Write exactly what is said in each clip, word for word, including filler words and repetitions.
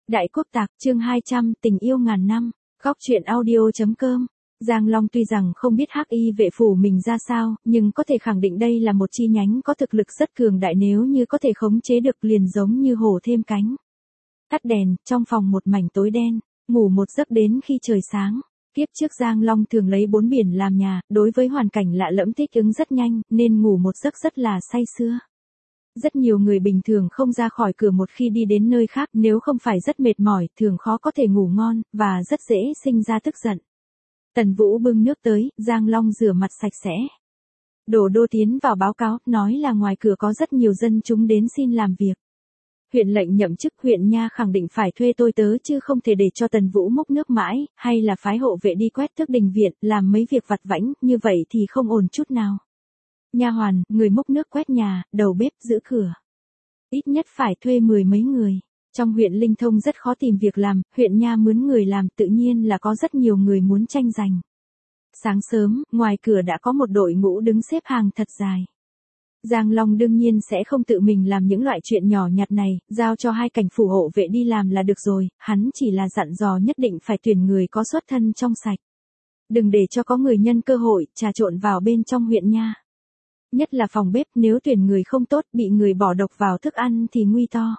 Đại Quốc Tạc, chương hai trăm, tình yêu ngàn năm, góc truyện audio.com. Giang Long tuy rằng không biết Hắc Y vệ phủ mình ra sao, nhưng có thể khẳng định đây là một chi nhánh có thực lực rất cường đại, nếu như có thể khống chế được liền giống như hổ thêm cánh. Tắt đèn, trong phòng một mảnh tối đen, ngủ một giấc đến khi trời sáng. Kiếp trước Giang Long thường lấy bốn biển làm nhà, đối với hoàn cảnh lạ lẫm thích ứng rất nhanh, nên ngủ một giấc rất là say sưa. Rất nhiều người bình thường không ra khỏi cửa một khi đi đến nơi khác, nếu không phải rất mệt mỏi, thường khó có thể ngủ ngon, và rất dễ sinh ra tức giận. Tần Vũ bưng nước tới, Giang Long rửa mặt sạch sẽ. Đồ Đô tiến vào báo cáo, nói là ngoài cửa có rất nhiều dân chúng đến xin làm việc. Huyện lệnh nhậm chức, huyện nha khẳng định phải thuê tôi tớ chứ không thể để cho Tần Vũ múc nước mãi, hay là phái hộ vệ đi quét tước đình viện, làm mấy việc vặt vãnh, như vậy thì không ổn chút nào. Nha hoàn, người múc nước quét nhà, đầu bếp giữ cửa. Ít nhất phải thuê mười mấy người. Trong huyện Linh Thông rất khó tìm việc làm, huyện nha mướn người làm, tự nhiên là có rất nhiều người muốn tranh giành. Sáng sớm, ngoài cửa đã có một đội ngũ đứng xếp hàng thật dài. Giang Long đương nhiên sẽ không tự mình làm những loại chuyện nhỏ nhặt này, giao cho hai cảnh phủ hộ vệ đi làm là được rồi, hắn chỉ là dặn dò nhất định phải tuyển người có xuất thân trong sạch. Đừng để cho có người nhân cơ hội trà trộn vào bên trong huyện nha. Nhất là phòng bếp, nếu tuyển người không tốt, bị người bỏ độc vào thức ăn thì nguy to.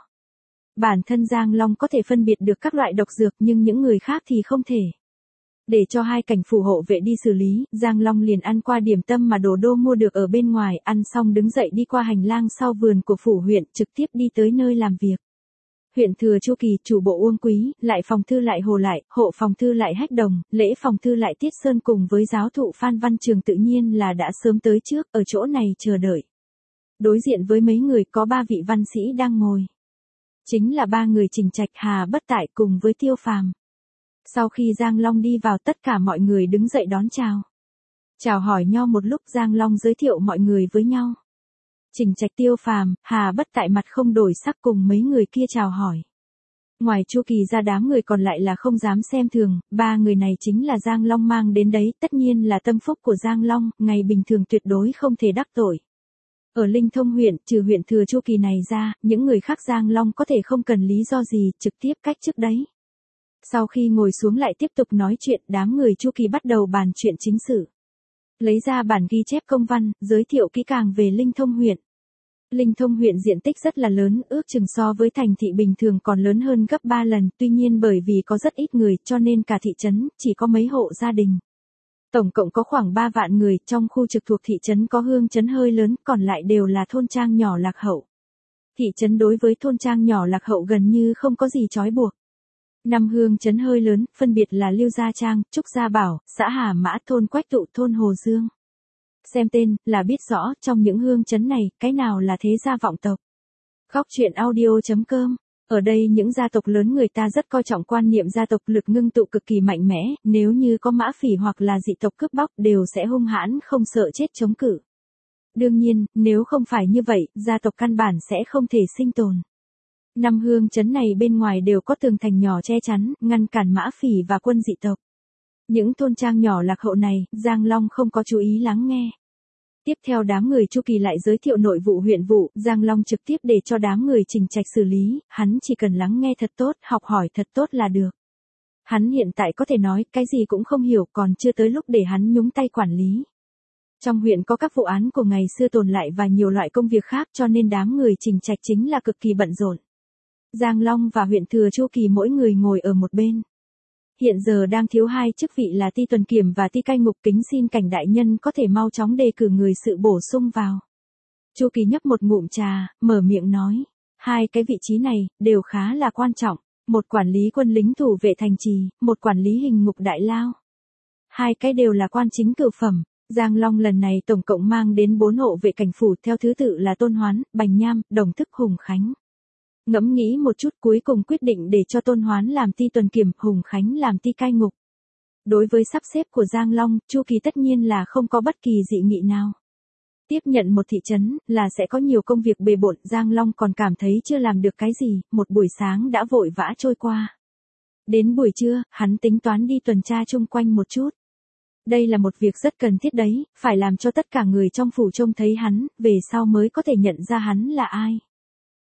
Bản thân Giang Long có thể phân biệt được các loại độc dược, nhưng những người khác thì không thể. Để cho hai cảnh phủ hộ vệ đi xử lý, Giang Long liền ăn qua điểm tâm mà Đồ Đô mua được ở bên ngoài, ăn xong đứng dậy đi qua hành lang sau vườn của phủ huyện, trực tiếp đi tới nơi làm việc. Huyện thừa Chu Kỳ, chủ bộ Uông Quý, lại phòng thư lại Hồ Lại, hộ phòng thư lại Hách Đồng, lễ phòng thư lại Tiết Sơn cùng với giáo thụ Phan Văn Trường tự nhiên là đã sớm tới trước, ở chỗ này chờ đợi. Đối diện với mấy người có ba vị văn sĩ đang ngồi. Chính là ba người Trình Trạch, Hà Bất Tại cùng với Tiêu Phàm. Sau khi Giang Long đi vào, tất cả mọi người đứng dậy đón chào. Chào hỏi nhau một lúc, Giang Long giới thiệu mọi người với nhau. Trình Trạch, Tiêu Phàm, Hà Bất Tại mặt không đổi sắc cùng mấy người kia chào hỏi. Ngoài Chu Kỳ ra, đám người còn lại là không dám xem thường, ba người này chính là Giang Long mang đến đấy, tất nhiên là tâm phúc của Giang Long, ngày bình thường tuyệt đối không thể đắc tội. Ở Linh Thông huyện, trừ huyện thừa Chu Kỳ này ra, những người khác Giang Long có thể không cần lý do gì, trực tiếp cách chức đấy. Sau khi ngồi xuống lại tiếp tục nói chuyện, đám người Chu Kỳ bắt đầu bàn chuyện chính sự. Lấy ra bản ghi chép công văn, giới thiệu kỹ càng về Linh Thông huyện. Linh Thông huyện diện tích rất là lớn, ước chừng so với thành thị bình thường còn lớn hơn gấp ba lần, tuy nhiên bởi vì có rất ít người cho nên cả thị trấn chỉ có mấy hộ gia đình. Tổng cộng có khoảng ba vạn người, trong khu trực thuộc thị trấn có hương trấn hơi lớn, còn lại đều là thôn trang nhỏ lạc hậu. Thị trấn đối với thôn trang nhỏ lạc hậu gần như không có gì trói buộc. Năm hương trấn hơi lớn, phân biệt là Liêu Gia Trang, Trúc Gia Bảo, xã Hà Mã, thôn Quách Tụ, thôn Hồ Dương. Xem tên, là biết rõ, trong những hương trấn này, cái nào là thế gia vọng tộc. Góc truyện audio.com. Ở đây những gia tộc lớn người ta rất coi trọng quan niệm gia tộc, lực ngưng tụ cực kỳ mạnh mẽ, nếu như có mã phỉ hoặc là dị tộc cướp bóc đều sẽ hung hãn không sợ chết chống cự. Đương nhiên, nếu không phải như vậy, gia tộc căn bản sẽ không thể sinh tồn. Năm hương trấn này bên ngoài đều có tường thành nhỏ che chắn, ngăn cản mã phỉ và quân dị tộc. Những thôn trang nhỏ lạc hậu này, Giang Long không có chú ý lắng nghe. Tiếp theo đám người Chu Kỳ lại giới thiệu nội vụ huyện vụ, Giang Long trực tiếp để cho đám người Trình Trạch xử lý, hắn chỉ cần lắng nghe thật tốt, học hỏi thật tốt là được. Hắn hiện tại có thể nói, cái gì cũng không hiểu, còn chưa tới lúc để hắn nhúng tay quản lý. Trong huyện có các vụ án của ngày xưa tồn lại và nhiều loại công việc khác, cho nên đám người Trình Trạch chính là cực kỳ bận rộn. Giang Long và huyện thừa Chu Kỳ mỗi người ngồi ở một bên. Hiện giờ đang thiếu hai chức vị là ti tuần kiểm và ti cai ngục, kính xin cảnh đại nhân có thể mau chóng đề cử người sự bổ sung vào. Chu Kỳ nhấp một ngụm trà, mở miệng nói, hai cái vị trí này đều khá là quan trọng, một quản lý quân lính thủ vệ thành trì, một quản lý hình ngục đại lao. Hai cái đều là quan chính cửu phẩm. Giang Long lần này tổng cộng mang đến bốn hộ vệ cảnh phủ, theo thứ tự là Tôn Hoán, Bành Nham, Đồng Thức, Hùng Khánh. Ngẫm nghĩ một chút, cuối cùng quyết định để cho Tôn Hoán làm ti tuần kiểm, Hùng Khánh làm ti cai ngục. Đối với sắp xếp của Giang Long, Chu Kỳ tất nhiên là không có bất kỳ dị nghị nào. Tiếp nhận một thị trấn là sẽ có nhiều công việc bề bộn, Giang Long còn cảm thấy chưa làm được cái gì, một buổi sáng đã vội vã trôi qua. Đến buổi trưa, hắn tính toán đi tuần tra chung quanh một chút. Đây là một việc rất cần thiết đấy, phải làm cho tất cả người trong phủ trông thấy hắn, về sau mới có thể nhận ra hắn là ai.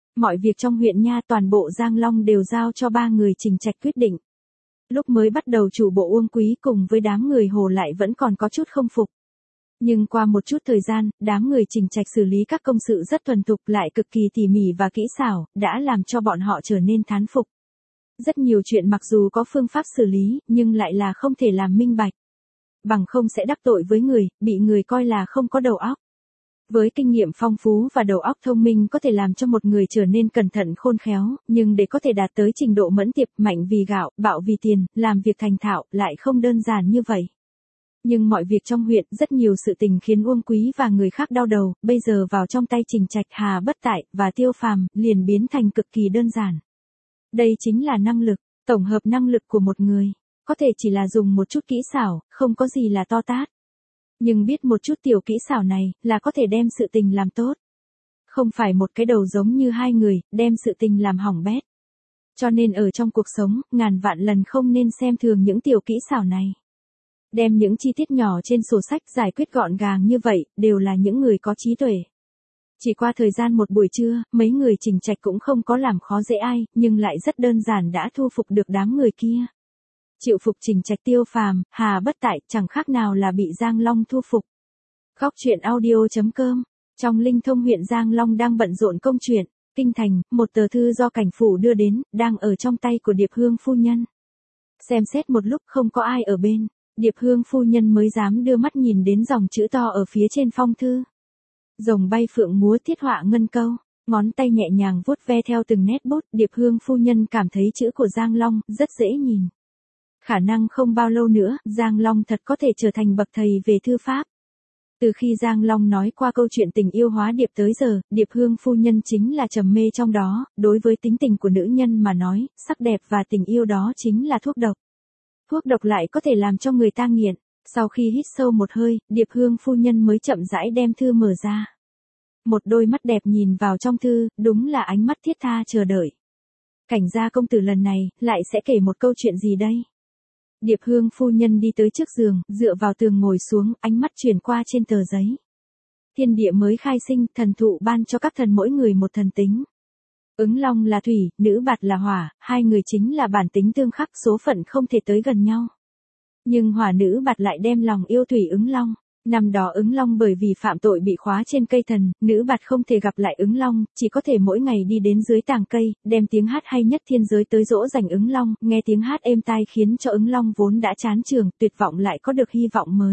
Mọi việc trong huyện nha toàn bộ Giang Long đều giao cho ba người Trình Trạch quyết định. Lúc mới bắt đầu chủ bộ Uông Quý cùng với đám người Hồ lại vẫn còn có chút không phục. Nhưng qua một chút thời gian, đám người Trình Trạch xử lý các công sự rất thuần thục lại cực kỳ tỉ mỉ và kỹ xảo, đã làm cho bọn họ trở nên thán phục. Rất nhiều chuyện mặc dù có phương pháp xử lý, nhưng lại là không thể làm minh bạch. Bằng không sẽ đắc tội với người, bị người coi là không có đầu óc. Với kinh nghiệm phong phú và đầu óc thông minh có thể làm cho một người trở nên cẩn thận khôn khéo, nhưng để có thể đạt tới trình độ mẫn tiệp, mạnh vì gạo, bạo vì tiền, làm việc thành thạo, lại không đơn giản như vậy. Nhưng mọi việc trong huyện, rất nhiều sự tình khiến Uông Quý và người khác đau đầu, bây giờ vào trong tay Trình Trạch, Hà Bất Tại và Tiêu Phàm, liền biến thành cực kỳ đơn giản. Đây chính là năng lực, tổng hợp năng lực của một người, có thể chỉ là dùng một chút kỹ xảo, không có gì là to tát. Nhưng biết một chút tiểu kỹ xảo này, là có thể đem sự tình làm tốt. Không phải một cái đầu giống như hai người, đem sự tình làm hỏng bét. Cho nên ở trong cuộc sống, ngàn vạn lần không nên xem thường những tiểu kỹ xảo này. Đem những chi tiết nhỏ trên sổ sách giải quyết gọn gàng như vậy, đều là những người có trí tuệ. Chỉ qua thời gian một buổi trưa, mấy người Trình Trạch cũng không có làm khó dễ ai, nhưng lại rất đơn giản đã thu phục được đám người kia. Chịu phục Trình Trạch, Tiêu Phàm, Hà Bất Tại, chẳng khác nào là bị Giang Long thu phục. Góc truyện audio chấm com. Trong Linh Thông huyện Giang Long đang bận rộn công chuyện, kinh thành, một tờ thư do cảnh phủ đưa đến, đang ở trong tay của Điệp Hương phu nhân. Xem xét một lúc không có ai ở bên, Điệp Hương phu nhân mới dám đưa mắt nhìn đến dòng chữ to ở phía trên phong thư. Rồng bay phượng múa thiết họa ngân câu, ngón tay nhẹ nhàng vuốt ve theo từng nét bút, Điệp Hương phu nhân cảm thấy chữ của Giang Long rất dễ nhìn. Khả năng không bao lâu nữa, Giang Long thật có thể trở thành bậc thầy về thư pháp. Từ khi Giang Long nói qua câu chuyện tình yêu hóa điệp tới giờ, Điệp Hương phu nhân chính là trầm mê trong đó, đối với tính tình của nữ nhân mà nói, sắc đẹp và tình yêu đó chính là thuốc độc. Thuốc độc lại có thể làm cho người ta nghiện. Sau khi hít sâu một hơi, Điệp Hương phu nhân mới chậm rãi đem thư mở ra. Một đôi mắt đẹp nhìn vào trong thư, đúng là ánh mắt thiết tha chờ đợi. Cảnh gia công tử lần này, lại sẽ kể một câu chuyện gì đây? Điệp Hương phu nhân đi tới trước giường, dựa vào tường ngồi xuống, ánh mắt chuyển qua trên tờ giấy. Thiên địa mới khai sinh, thần thụ ban cho các thần mỗi người một thần tính. Ứng Long là thủy, nữ bạt là hỏa, hai người chính là bản tính tương khắc, số phận không thể tới gần nhau. Nhưng hỏa nữ bạt lại đem lòng yêu thủy Ứng Long. Năm đó Ứng Long bởi vì phạm tội bị khóa trên cây thần, nữ bạt không thể gặp lại Ứng Long, chỉ có thể mỗi ngày đi đến dưới tàng cây, đem tiếng hát hay nhất thiên giới tới dỗ dành Ứng Long, nghe tiếng hát êm tai khiến cho Ứng Long vốn đã chán chường, tuyệt vọng lại có được hy vọng mới.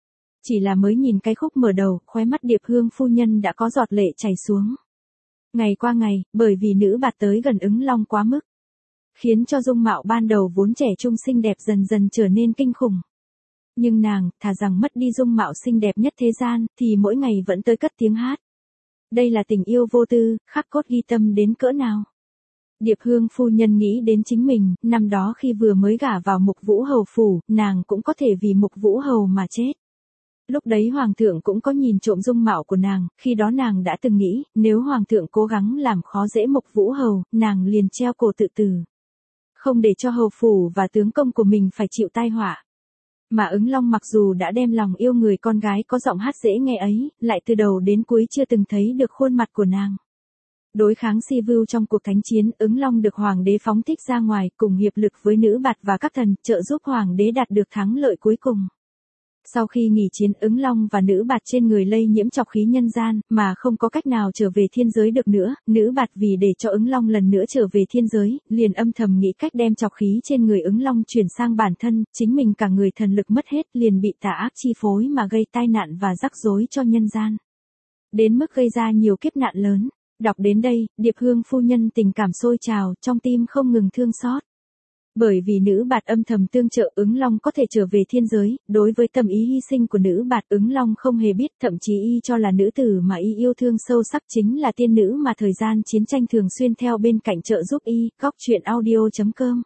Chỉ là mới nhìn cái khúc mở đầu, khóe mắt Điệp Hương phu nhân đã có giọt lệ chảy xuống. Ngày qua ngày, bởi vì nữ bạt tới gần Ứng Long quá mức, khiến cho dung mạo ban đầu vốn trẻ trung xinh đẹp dần dần trở nên kinh khủng. Nhưng nàng, thà rằng mất đi dung mạo xinh đẹp nhất thế gian, thì mỗi ngày vẫn tới cất tiếng hát. Đây là tình yêu vô tư, khắc cốt ghi tâm đến cỡ nào. Điệp Hương phu nhân nghĩ đến chính mình, năm đó khi vừa mới gả vào Mục Vũ Hầu phủ, nàng cũng có thể vì Mục Vũ Hầu mà chết. Lúc đấy Hoàng thượng cũng có nhìn trộm dung mạo của nàng, khi đó nàng đã từng nghĩ, nếu Hoàng thượng cố gắng làm khó dễ Mục Vũ Hầu, nàng liền treo cổ tự tử. Không để cho hầu phủ và tướng công của mình phải chịu tai họa. Mà Ứng Long mặc dù đã đem lòng yêu người con gái có giọng hát dễ nghe ấy, lại từ đầu đến cuối chưa từng thấy được khuôn mặt của nàng. Đối kháng Si Vưu trong cuộc thánh chiến, Ứng Long được Hoàng đế phóng thích ra ngoài, cùng hiệp lực với nữ bạt và các thần, trợ giúp Hoàng đế đạt được thắng lợi cuối cùng. Sau khi nghỉ chiến, Ứng Long và nữ bạt trên người lây nhiễm trọc khí nhân gian, mà không có cách nào trở về thiên giới được nữa, nữ bạt vì để cho Ứng Long lần nữa trở về thiên giới, liền âm thầm nghĩ cách đem trọc khí trên người Ứng Long chuyển sang bản thân, chính mình cả người thần lực mất hết, liền bị tà ác chi phối mà gây tai nạn và rắc rối cho nhân gian. Đến mức gây ra nhiều kiếp nạn lớn. Đọc đến đây, Điệp Hương phu nhân tình cảm sôi trào, trong tim không ngừng thương xót. Bởi vì nữ bạt âm thầm tương trợ, Ứng Long có thể trở về thiên giới, đối với tâm ý hy sinh của nữ bạt, Ứng Long không hề biết, thậm chí y cho là nữ tử mà y yêu thương sâu sắc chính là tiên nữ mà thời gian chiến tranh thường xuyên theo bên cạnh trợ giúp y. Góc truyện audio chấm com.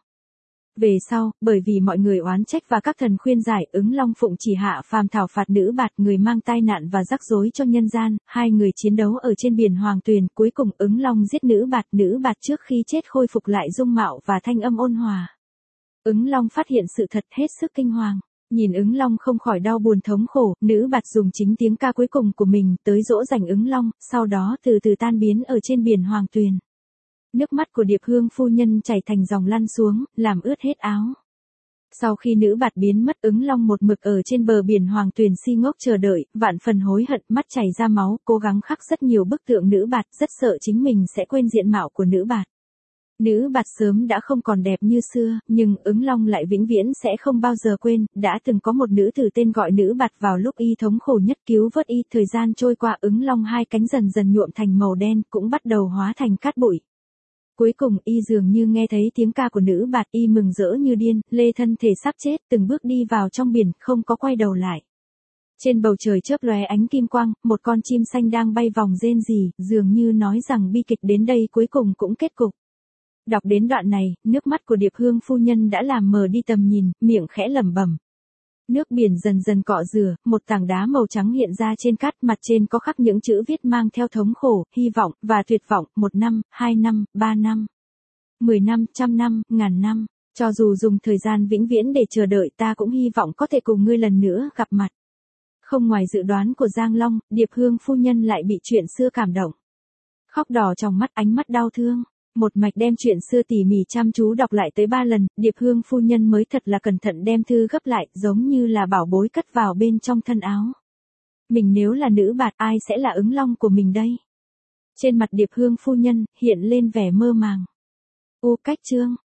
Về sau, bởi vì mọi người oán trách và các thần khuyên giải, Ứng Long phụng chỉ hạ phàm thảo phạt nữ bạt, người mang tai nạn và rắc rối cho nhân gian, hai người chiến đấu ở trên biển Hoàng Tuyền, cuối cùng Ứng Long giết nữ bạt, nữ bạt trước khi chết khôi phục lại dung mạo và thanh âm ôn hòa. Ứng Long phát hiện sự thật hết sức kinh hoàng. Nhìn Ứng Long không khỏi đau buồn thống khổ, nữ bạt dùng chính tiếng ca cuối cùng của mình tới dỗ dành Ứng Long, sau đó từ từ tan biến ở trên biển Hoàng Tuyền. Nước mắt của Điệp Hương phu nhân chảy thành dòng lăn xuống, làm ướt hết áo. Sau khi nữ bạt biến mất, Ứng Long một mực ở trên bờ biển Hoàng Tuyền si ngốc chờ đợi, vạn phần hối hận, mắt chảy ra máu, cố gắng khắc rất nhiều bức tượng nữ bạt, rất sợ chính mình sẽ quên diện mạo của nữ bạt. Nữ bạt sớm đã không còn đẹp như xưa, nhưng Ứng Long lại vĩnh viễn sẽ không bao giờ quên, đã từng có một nữ tử tên gọi nữ bạt vào lúc y thống khổ nhất cứu vớt y. Thời gian trôi qua, Ứng Long hai cánh dần dần nhuộm thành màu đen, cũng bắt đầu hóa thành cát bụi. Cuối cùng y dường như nghe thấy tiếng ca của nữ bạt, y mừng rỡ như điên, lê thân thể sắp chết, từng bước đi vào trong biển, không có quay đầu lại. Trên bầu trời chớp lóe ánh kim quang, một con chim xanh đang bay vòng rên rỉ, dường như nói rằng bi kịch đến đây cuối cùng cũng kết cục. Đọc đến đoạn này, nước mắt của Điệp Hương phu nhân đã làm mờ đi tầm nhìn, miệng khẽ lẩm bẩm. Nước biển dần dần cọ rửa, một tảng đá màu trắng hiện ra trên cát, mặt trên có khắc những chữ viết mang theo thống khổ, hy vọng, và tuyệt vọng, một năm, hai năm, ba năm, mười năm, trăm năm, ngàn năm. Cho dù dùng thời gian vĩnh viễn để chờ đợi, ta cũng hy vọng có thể cùng ngươi lần nữa gặp mặt. Không ngoài dự đoán của Giang Long, Điệp Hương phu nhân lại bị chuyện xưa cảm động. Khóc đỏ trong mắt, ánh mắt đau thương. Một mạch đem chuyện xưa tỉ mỉ chăm chú đọc lại tới ba lần, Điệp Hương phu nhân mới thật là cẩn thận đem thư gấp lại, giống như là bảo bối cất vào bên trong thân áo. Mình nếu là nữ bạt, ai sẽ là Ứng Long của mình đây? Trên mặt Điệp Hương phu nhân, hiện lên vẻ mơ màng. U cách chương.